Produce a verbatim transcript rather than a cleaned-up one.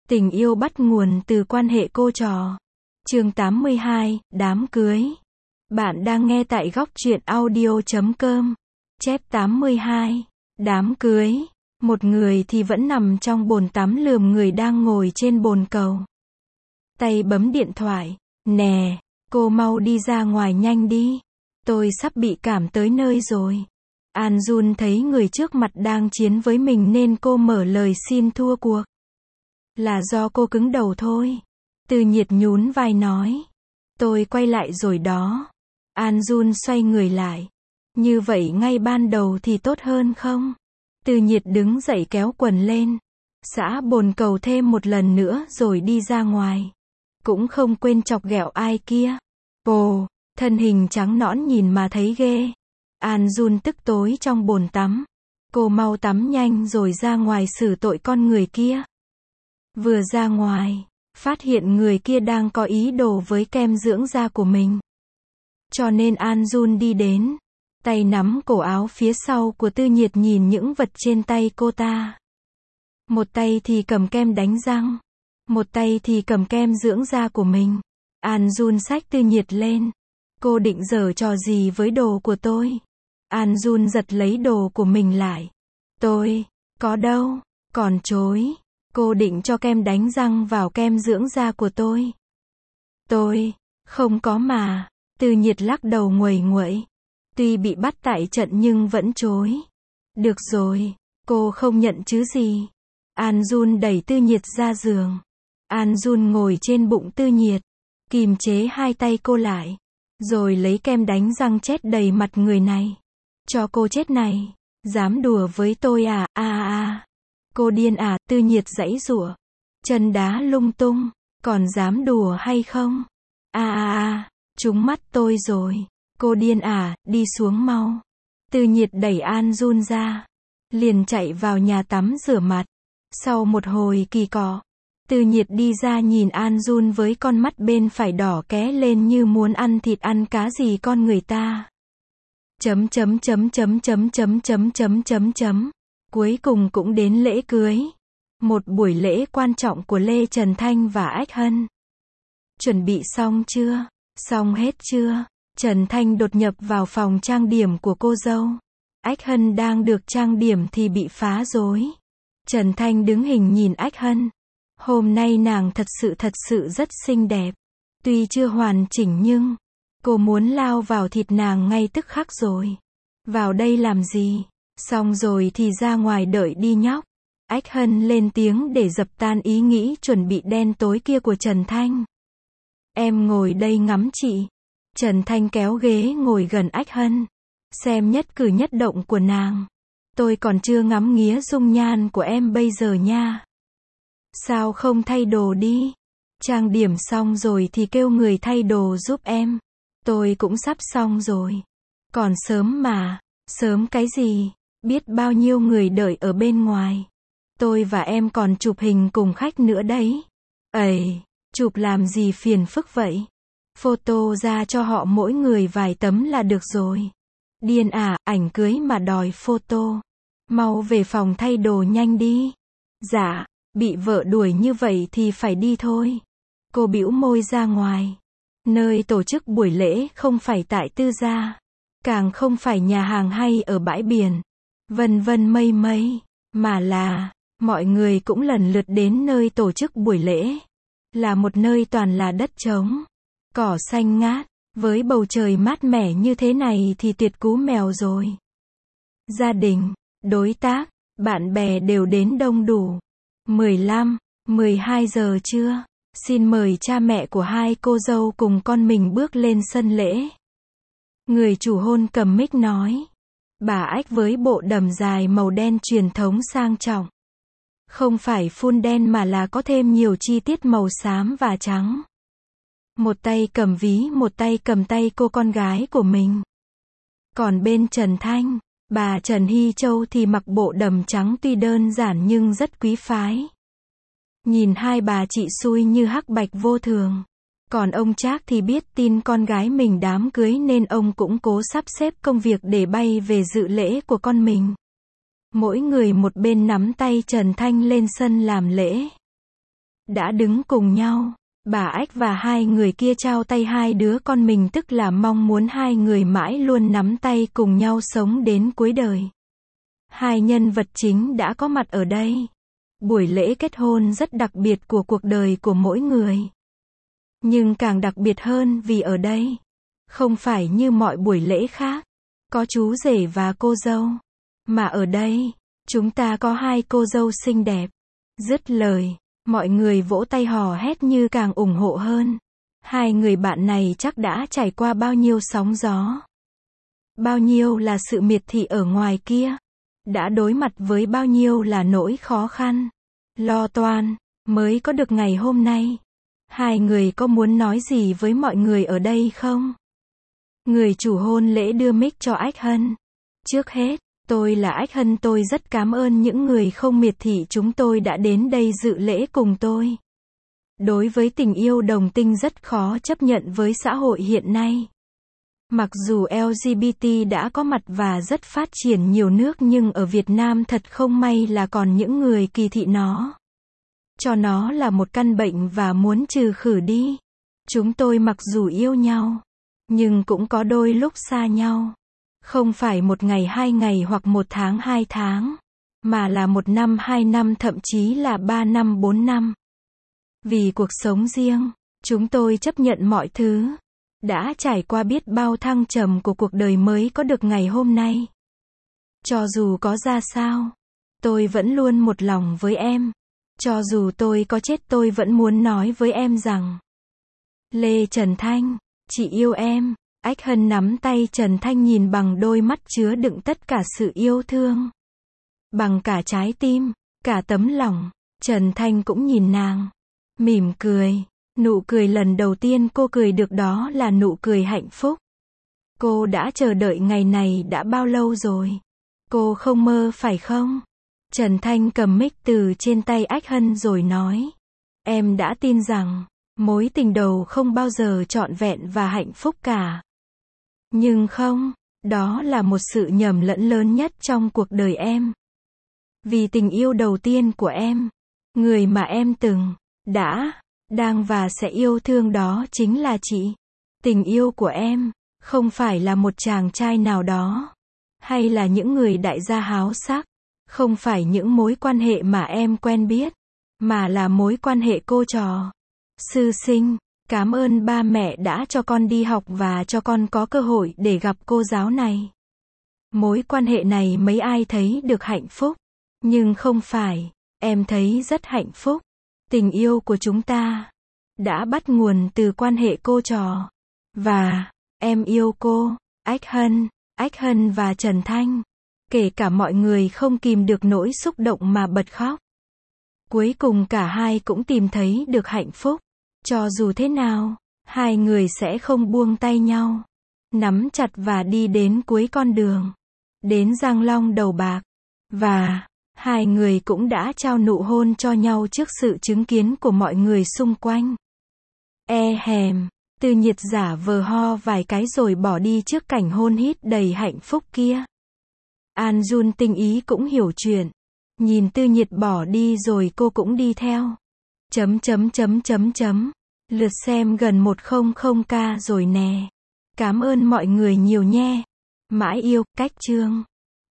Tình yêu bắt nguồn từ quan hệ cô trò. Chương tám mươi hai, đám cưới. Bạn đang nghe tại góc truyện audio chấm com. Chép tám mươi hai, đám cưới. Một người thì vẫn nằm trong bồn tắm lườm người đang ngồi trên bồn cầu. Tay bấm điện thoại. Nè, cô mau đi ra ngoài nhanh đi. Tôi sắp bị cảm tới nơi rồi. An Jun thấy người trước mặt đang chiến với mình nên cô mở lời xin thua cuộc. Là do cô cứng đầu thôi. Từ Nhiệt nhún vai nói. Tôi quay lại rồi đó. An Jun xoay người lại. Như vậy ngay ban đầu thì tốt hơn không? Từ Nhiệt đứng dậy kéo quần lên. Xả bồn cầu thêm một lần nữa rồi đi ra ngoài. Cũng không quên chọc ghẹo ai kia. Ồ, thân hình trắng nõn nhìn mà thấy ghê. An Jun tức tối trong bồn tắm. Cô mau tắm nhanh rồi ra ngoài xử tội con người kia. Vừa ra ngoài, phát hiện người kia đang có ý đồ với kem dưỡng da của mình. Cho nên An Jun đi đến, tay nắm cổ áo phía sau của Tư Nhiệt nhìn những vật trên tay cô ta. Một tay thì cầm kem đánh răng, một tay thì cầm kem dưỡng da của mình. An Jun xách Tư Nhiệt lên. Cô định giở trò gì với đồ của tôi? An Jun giật lấy đồ của mình lại. Tôi, có đâu, còn chối. Cô định cho kem đánh răng vào kem dưỡng da của tôi. Tôi, không có mà. Từ Nhiệt lắc đầu nguầy nguậy. Tuy bị bắt tại trận nhưng vẫn chối. Được rồi, cô không nhận chứ gì. An Jun đẩy Tư Nhiệt ra giường. An Jun ngồi trên bụng Tư Nhiệt, kìm chế hai tay cô lại. Rồi lấy kem đánh răng chét đầy mặt người này. Cho cô chết này. Dám đùa với tôi à, a a a. Cô điên à, Tư Nhiệt giãy giụa. Chân đá lung tung. Còn dám đùa hay không? A a a, trúng mắt tôi rồi. Cô điên à, đi xuống mau. Tư Nhiệt đẩy An Jun ra. Liền chạy vào nhà tắm rửa mặt. Sau một hồi kỳ cọ, Tư Nhiệt đi ra nhìn An Jun với con mắt bên phải đỏ ké lên như muốn ăn thịt ăn cá gì con người ta. Chấm chấm chấm chấm chấm chấm chấm chấm chấm chấm. Cuối cùng cũng đến lễ cưới. Một buổi lễ quan trọng của Lê Trần Thanh và Ách Hân. Chuẩn bị xong chưa? Xong hết chưa? Trần Thanh đột nhập vào phòng trang điểm của cô dâu. Ách Hân đang được trang điểm thì bị phá rối. Trần Thanh đứng hình nhìn Ách Hân. Hôm nay nàng thật sự thật sự rất xinh đẹp. Tuy chưa hoàn chỉnh nhưng cô muốn lao vào thịt nàng ngay tức khắc rồi. Vào đây làm gì? Xong rồi thì ra ngoài đợi đi nhóc. Ách Hân lên tiếng để dập tan ý nghĩ chuẩn bị đen tối kia của Trần Thanh. Em ngồi đây ngắm chị. Trần Thanh kéo ghế ngồi gần Ách Hân. Xem nhất cử nhất động của nàng. Tôi còn chưa ngắm nghía dung nhan của em bây giờ nha. Sao không thay đồ đi? Trang điểm xong rồi thì kêu người thay đồ giúp em. Tôi cũng sắp xong rồi. Còn sớm mà. Sớm cái gì? Biết bao nhiêu người đợi ở bên ngoài. Tôi và em còn chụp hình cùng khách nữa đấy. Ầy, chụp làm gì phiền phức vậy? Photo ra cho họ mỗi người vài tấm là được rồi. Điên à, ảnh cưới mà đòi photo. Mau về phòng thay đồ nhanh đi. Dạ, bị vợ đuổi như vậy thì phải đi thôi. Cô bĩu môi ra ngoài. Nơi tổ chức buổi lễ không phải tại tư gia. Càng không phải nhà hàng hay ở bãi biển. Vân vân mây mây. Mà là, mọi người cũng lần lượt đến nơi tổ chức buổi lễ. Là một nơi toàn là đất trống. Cỏ xanh ngát. Với bầu trời mát mẻ như thế này thì tuyệt cú mèo rồi. Gia đình, đối tác, bạn bè đều đến đông đủ. mười lăm, mười hai giờ trưa. Xin mời cha mẹ của hai cô dâu cùng con mình bước lên sân lễ. Người chủ hôn cầm mic nói. Bà Ách với bộ đầm dài màu đen truyền thống sang trọng. Không phải phun đen mà là có thêm nhiều chi tiết màu xám và trắng. Một tay cầm ví, một tay cầm tay cô con gái của mình. Còn bên Trần Thanh, bà Trần Hy Châu thì mặc bộ đầm trắng tuy đơn giản nhưng rất quý phái. Nhìn hai bà chị xui như hắc bạch vô thường. Còn ông Trác thì biết tin con gái mình đám cưới nên ông cũng cố sắp xếp công việc để bay về dự lễ của con mình. Mỗi người một bên nắm tay Trần Thanh lên sân làm lễ. đã đứng cùng nhau. Bà Ách và hai người kia trao tay hai đứa con mình, tức là mong muốn hai người mãi luôn nắm tay cùng nhau sống đến cuối đời. Hai nhân vật chính đã có mặt ở đây. Buổi lễ kết hôn rất đặc biệt của cuộc đời của mỗi người. Nhưng càng đặc biệt hơn vì ở đây, không phải như mọi buổi lễ khác, có chú rể và cô dâu. Mà ở đây, chúng ta có hai cô dâu xinh đẹp. Dứt lời, mọi người vỗ tay hò hét như càng ủng hộ hơn. Hai người bạn này chắc đã trải qua bao nhiêu sóng gió. Bao nhiêu là sự miệt thị ở ngoài kia. Đã đối mặt với bao nhiêu là nỗi khó khăn, lo toan, mới có được ngày hôm nay. Hai người có muốn nói gì với mọi người ở đây không? Người chủ hôn lễ đưa mic cho Ách Hân. Trước hết, tôi là Ách Hân, tôi rất cảm ơn những người không miệt thị chúng tôi đã đến đây dự lễ cùng tôi. Đối với tình yêu đồng tính rất khó chấp nhận với xã hội hiện nay. Mặc dù lờ giê bê tê đã có mặt và rất phát triển nhiều nước, nhưng ở Việt Nam thật không may là còn những người kỳ thị nó. Cho nó là một căn bệnh và muốn trừ khử đi. Chúng tôi mặc dù yêu nhau, nhưng cũng có đôi lúc xa nhau. Không phải một ngày hai ngày hoặc một tháng hai tháng, mà là một năm hai năm, thậm chí là ba năm bốn năm. Vì cuộc sống riêng, chúng tôi chấp nhận mọi thứ. Đã trải qua biết bao thăng trầm của cuộc đời mới có được ngày hôm nay. Cho dù có ra sao, tôi vẫn luôn một lòng với em. Cho dù tôi có chết, tôi vẫn muốn nói với em rằng: Lê Trần Thanh, chị yêu em. Ách Hân nắm tay Trần Thanh, nhìn bằng đôi mắt chứa đựng tất cả sự yêu thương. Bằng cả trái tim, cả tấm lòng. Trần Thanh cũng nhìn nàng, mỉm cười. Nụ cười lần đầu tiên cô cười được đó là nụ cười hạnh phúc. Cô đã chờ đợi ngày này đã bao lâu rồi? Cô không mơ phải không? Trần Thanh cầm mic từ trên tay Ách Hân rồi nói: Em đã tin rằng mối tình đầu không bao giờ trọn vẹn và hạnh phúc cả. Nhưng không, đó là một sự nhầm lẫn lớn nhất trong cuộc đời em. Vì tình yêu đầu tiên của em, người mà em từng, đã, đang và sẽ yêu thương đó chính là chị. Tình yêu của em không phải là một chàng trai nào đó, hay là những người đại gia háo sắc, không phải những mối quan hệ mà em quen biết, mà là mối quan hệ cô trò. Sư sinh, cảm ơn ba mẹ đã cho con đi học và cho con có cơ hội để gặp cô giáo này. Mối quan hệ này mấy ai thấy được hạnh phúc, nhưng không phải, em thấy rất hạnh phúc. Tình yêu của chúng ta đã bắt nguồn từ quan hệ cô trò. Và em yêu cô, Ách Hân, Ách Hân và Trần Thanh. Kể cả mọi người không kìm được nỗi xúc động mà bật khóc. Cuối cùng cả hai cũng tìm thấy được hạnh phúc. Cho dù thế nào, hai người sẽ không buông tay nhau. Nắm chặt và đi đến cuối con đường. Đến Giang Long Đầu Bạc. Và hai người cũng đã trao nụ hôn cho nhau trước sự chứng kiến của mọi người xung quanh. E hèm, Tư Nhiệt giả vờ ho vài cái rồi bỏ đi trước cảnh hôn hít đầy hạnh phúc kia. An Jun tinh ý cũng hiểu chuyện. Nhìn Tư Nhiệt bỏ đi rồi cô cũng đi theo. Chấm chấm chấm chấm chấm. Lượt xem gần một trăm k rồi nè. Cảm ơn mọi người nhiều nhé. Mãi yêu, cách chương.